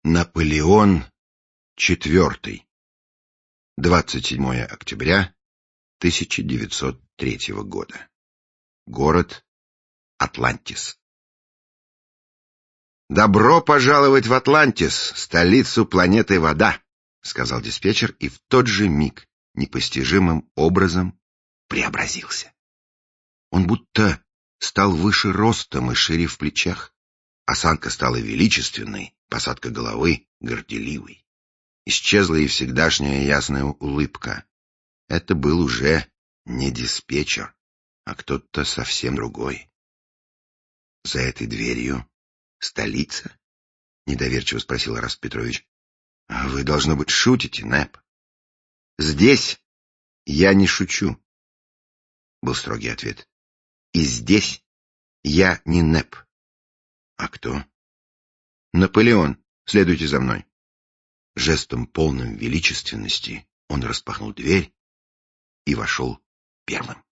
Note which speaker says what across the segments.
Speaker 1: Наполеон IV. 27 октября 1903 года. Город Атлантис. «Добро пожаловать в Атлантис, столицу планеты Вода», — сказал диспетчер, и в тот же миг непостижимым образом преобразился. Он будто стал выше ростом и шире в плечах. Осанка стала величественной, посадка головы горделивой. Исчезла и всегдашняя ясная улыбка. Это был уже не диспетчер, а кто-то совсем другой. «За этой дверью столица?» — недоверчиво спросил Эраст Петрович. «Вы, должно быть, шутите, Нэп?» «Здесь я не шучу», — был строгий ответ. «И здесь я не Нэп». «А кто?» «Наполеон. Следуйте за мной». Жестом полным величественности он распахнул дверь и вошел первым.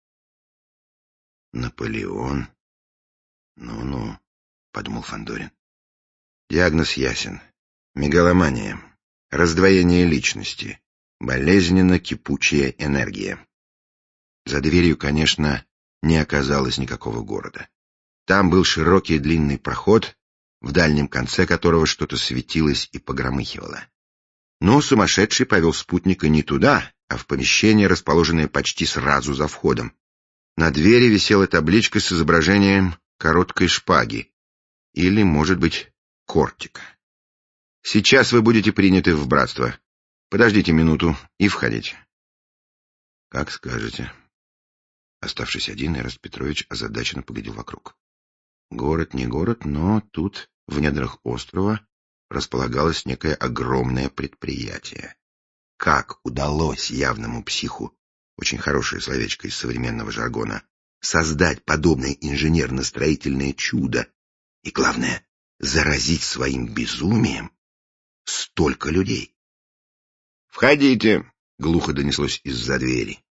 Speaker 1: «Наполеон? Ну-ну», — подумал Фандорин. Диагноз ясен. Мегаломания, раздвоение личности, болезненно-кипучая энергия. За дверью, конечно, не оказалось никакого города. Там был широкий длинный проход, в дальнем конце которого что-то светилось и погромыхивало. Но сумасшедший повел спутника не туда, а в помещение, расположенное почти сразу за входом. На двери висела табличка с изображением короткой шпаги, или, может быть, кортика. «Сейчас вы будете приняты в братство. Подождите минуту и входите». «Как скажете». Оставшись один, Эраст Петрович озадаченно поглядел вокруг. Город не город, но тут, в недрах острова, располагалось некое огромное предприятие. Как удалось явному психу, очень хорошее словечко из современного жаргона, создать подобное инженерно-строительное чудо и, главное, заразить своим безумием столько людей? «Входите!» — глухо донеслось из-за двери.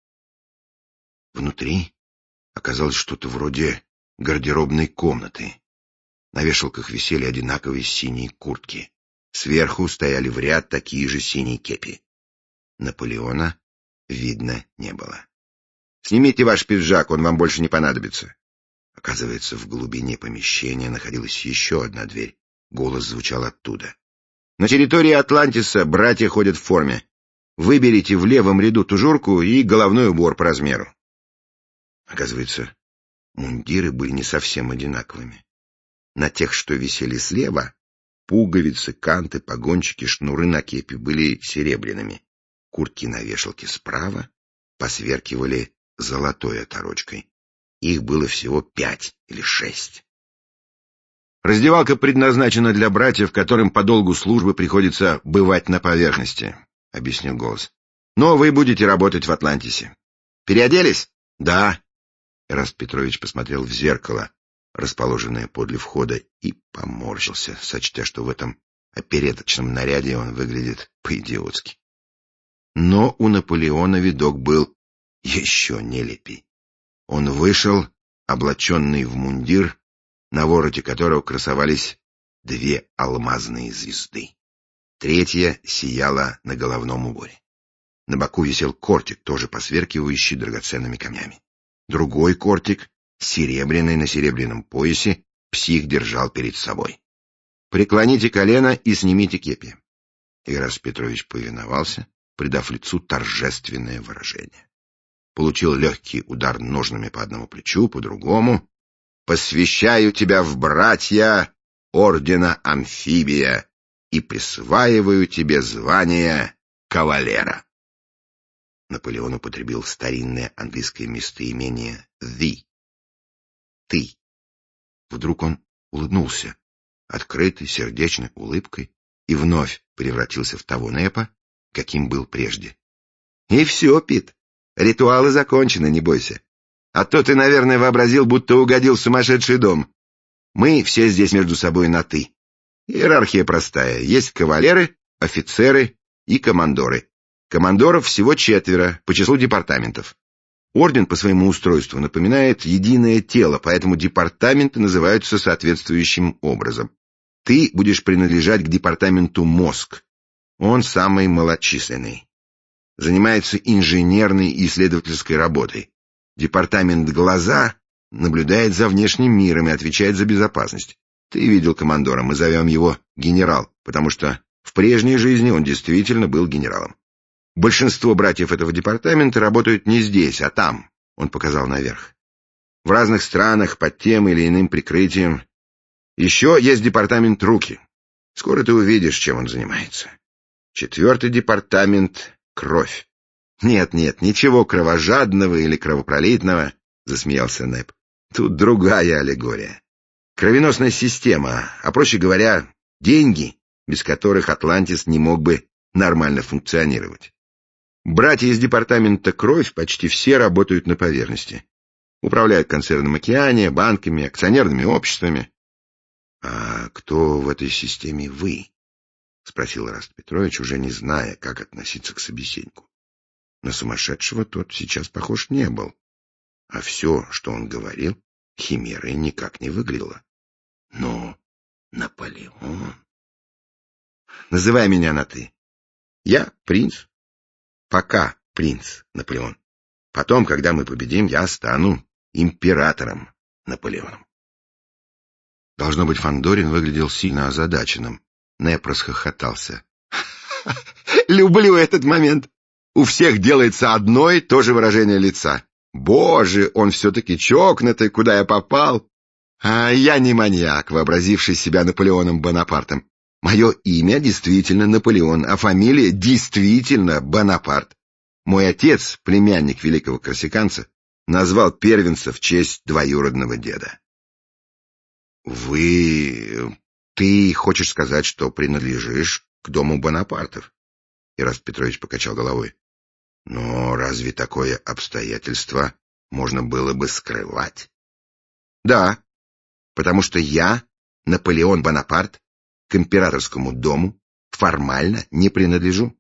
Speaker 1: Внутри оказалось что-то вроде гардеробной комнаты. На вешалках висели одинаковые синие куртки. Сверху стояли в ряд такие же синие кепи. Наполеона видно не было. «Снимите ваш пиджак, он вам больше не понадобится». Оказывается, в глубине помещения находилась еще одна дверь. Голос звучал оттуда. «На территории Атлантиса братья ходят в форме. Выберите в левом ряду тужурку и головной убор по размеру». Оказывается, мундиры были не совсем одинаковыми. На тех, что висели слева, пуговицы, канты, погончики, шнуры на кепе были серебряными. Куртки на вешалке справа посверкивали золотой оторочкой. Их было всего 5 или 6. «Раздевалка предназначена для братьев, которым по долгу службы приходится бывать на поверхности», — объяснил голос. «Но вы будете работать в Атлантисе. Переоделись?» «Да». Эраст Петрович посмотрел в зеркало, расположенное подле входа, и поморщился, сочтя, что в этом опереточном наряде он выглядит по-идиотски. Но у Наполеона видок был еще нелепей. Он вышел, облаченный в мундир, на вороте которого красовались 2 алмазные звезды. 3 сияла на головном уборе. На боку висел кортик, тоже посверкивающий драгоценными камнями. Другой кортик, серебряный на серебряном поясе, псих держал перед собой. «Преклоните колено и снимите кепи». Эраст Петрович повиновался, придав лицу торжественное выражение. Получил легкий удар ножнами по одному плечу, по другому. «Посвящаю тебя в братья ордена Амфибия и присваиваю тебе звание кавалера». Наполеон употребил старинное английское местоимение «the» — «ты». Вдруг он улыбнулся, открытой, сердечной улыбкой, и вновь превратился в того Нэпа, каким был прежде. «И все, Пит, ритуалы закончены, не бойся. А то ты, наверное, вообразил, будто угодил в сумасшедший дом. Мы все здесь между собой на «ты». Иерархия простая. Есть кавалеры, офицеры и командоры. Командоров всего 4 по числу департаментов. Орден по своему устройству напоминает единое тело, поэтому департаменты называются соответствующим образом. Ты будешь принадлежать к департаменту «Мозг». Он самый малочисленный. Занимается инженерной и исследовательской работой. Департамент «Глаза» наблюдает за внешним миром и отвечает за безопасность. Ты видел командора, мы зовем его генерал, потому что в прежней жизни он действительно был генералом. Большинство братьев этого департамента работают не здесь, а там, он показал наверх. В разных странах под тем или иным прикрытием. Еще есть департамент «Руки». Скоро ты увидишь, чем он занимается. 4-й департамент «Кровь». Нет, ничего кровожадного или кровопролитного, засмеялся Нэп. Тут другая аллегория. Кровеносная система, а проще говоря, деньги, без которых Атлантис не мог бы нормально функционировать. Братья из департамента «Кровь» почти все работают на поверхности. Управляют концерном «Океания», банками, акционерными обществами. — А кто в этой системе вы? — спросил Эраст Петрович, уже не зная, как относиться к собеседнику. На сумасшедшего тот сейчас похож не был. А все, что он говорил, химерой никак не выглядело. Но Наполеон... Называй меня на «ты». Я принц. Пока принц Наполеон. Потом, когда мы победим, я стану императором Наполеоном. Должно быть, Фандорин выглядел сильно озадаченным. Нэп расхохотался. Люблю этот момент. У всех делается одно и то же выражение лица. Боже, он все-таки чокнутый, куда я попал. А я не маньяк, вообразивший себя Наполеоном Бонапартом. Мое имя действительно Наполеон, а фамилия действительно Бонапарт. Мой отец, племянник великого корсиканца, назвал первенца в честь двоюродного деда. Ты хочешь сказать, что принадлежишь к дому Бонапартов? Эраст Петрович покачал головой. Но разве такое обстоятельство можно было бы скрывать? Да, потому что я, Наполеон Бонапарт, к императорскому дому формально не принадлежу.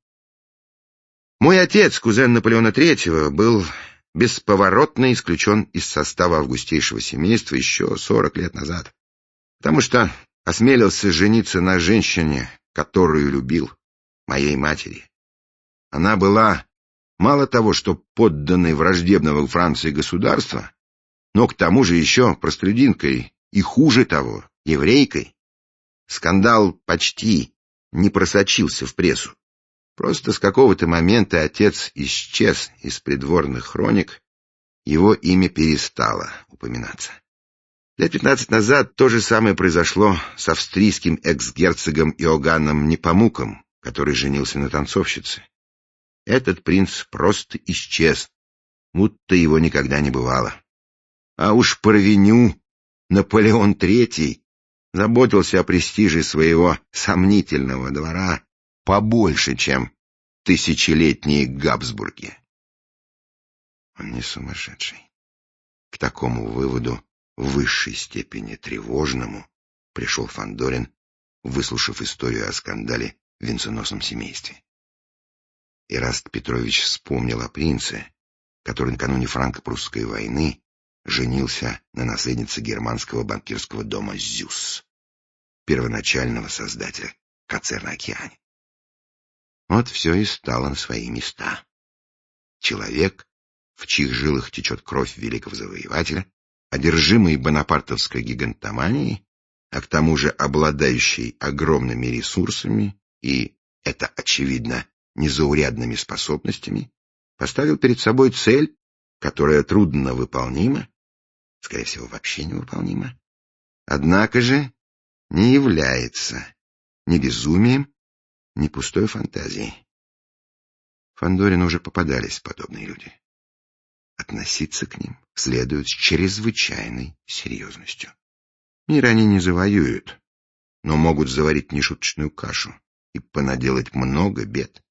Speaker 1: Мой отец, кузен Наполеона III, был бесповоротно исключен из состава августейшего семейства еще 40 лет назад, потому что осмелился жениться на женщине, которую любил, моей матери. Она была мало того, что подданной враждебного Франции государства, но к тому же еще простолюдинкой и, хуже того, еврейкой. Скандал почти не просочился в прессу. Просто с какого-то момента отец исчез из придворных хроник, его имя перестало упоминаться. Лет 15 назад то же самое произошло с австрийским экс-герцогом Иоганном Непомуком, который женился на танцовщице. Этот принц просто исчез, будто его никогда не бывало. А уж по рвеню Наполеон III заботился о престиже своего сомнительного двора побольше, чем тысячелетние Габсбурги. Он не сумасшедший. К такому выводу, в высшей степени тревожному, пришел Фандорин, выслушав историю о скандале в венценосном семействе. Эраст Петрович вспомнил о принце, который накануне франко-прусской войны женился на наследнице германского банкирского дома Зюсс, первоначального создателя концерна «Океания». Вот все и стало на свои места. Человек, в чьих жилах течет кровь великого завоевателя, одержимый бонапартовской гигантоманией, а к тому же обладающий огромными ресурсами и, это очевидно, незаурядными способностями, поставил перед собой цель, которая трудно выполнима, скорее всего, вообще невыполнима, однако же не является ни безумием, ни пустой фантазией. Фандорину уже попадались подобные люди. Относиться к ним следует с чрезвычайной серьезностью. Мир они не завоюют, но могут заварить нешуточную кашу и понаделать много бед.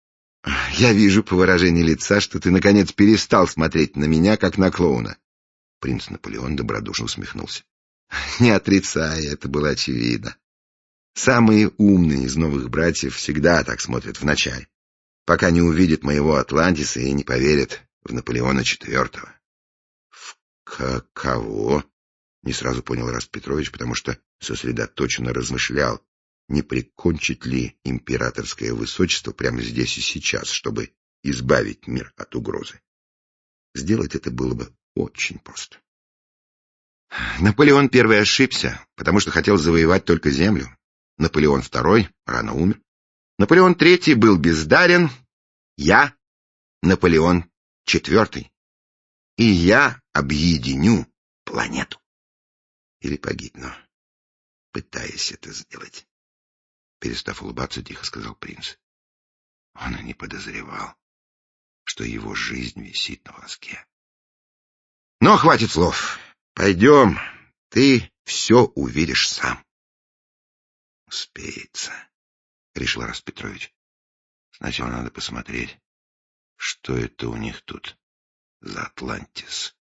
Speaker 1: Я вижу по выражению лица, что ты, наконец, перестал смотреть на меня, как на клоуна. Принц Наполеон добродушно усмехнулся. Не отрицай, это было очевидно. Самые умные из новых братьев всегда так смотрят вначале, пока не увидят моего Атлантиса и не поверят в Наполеона IV. — В кого? — не сразу понял Эраст Петрович, потому что сосредоточенно размышлял, не прикончить ли императорское высочество прямо здесь и сейчас, чтобы избавить мир от угрозы. Сделать это было бы очень просто. Наполеон I ошибся, потому что хотел завоевать только землю. Наполеон II рано умер. Наполеон III был бездарен. Я Наполеон IV. И я объединю планету. Или погибну, пытаясь это сделать. Перестав улыбаться, тихо сказал принц. Он и не подозревал, что его жизнь висит на волоске. Но хватит слов. Пойдем, ты все увидишь сам. Успеется, решил Раст Петрович. Сначала надо посмотреть, что это у них тут за Атлантис.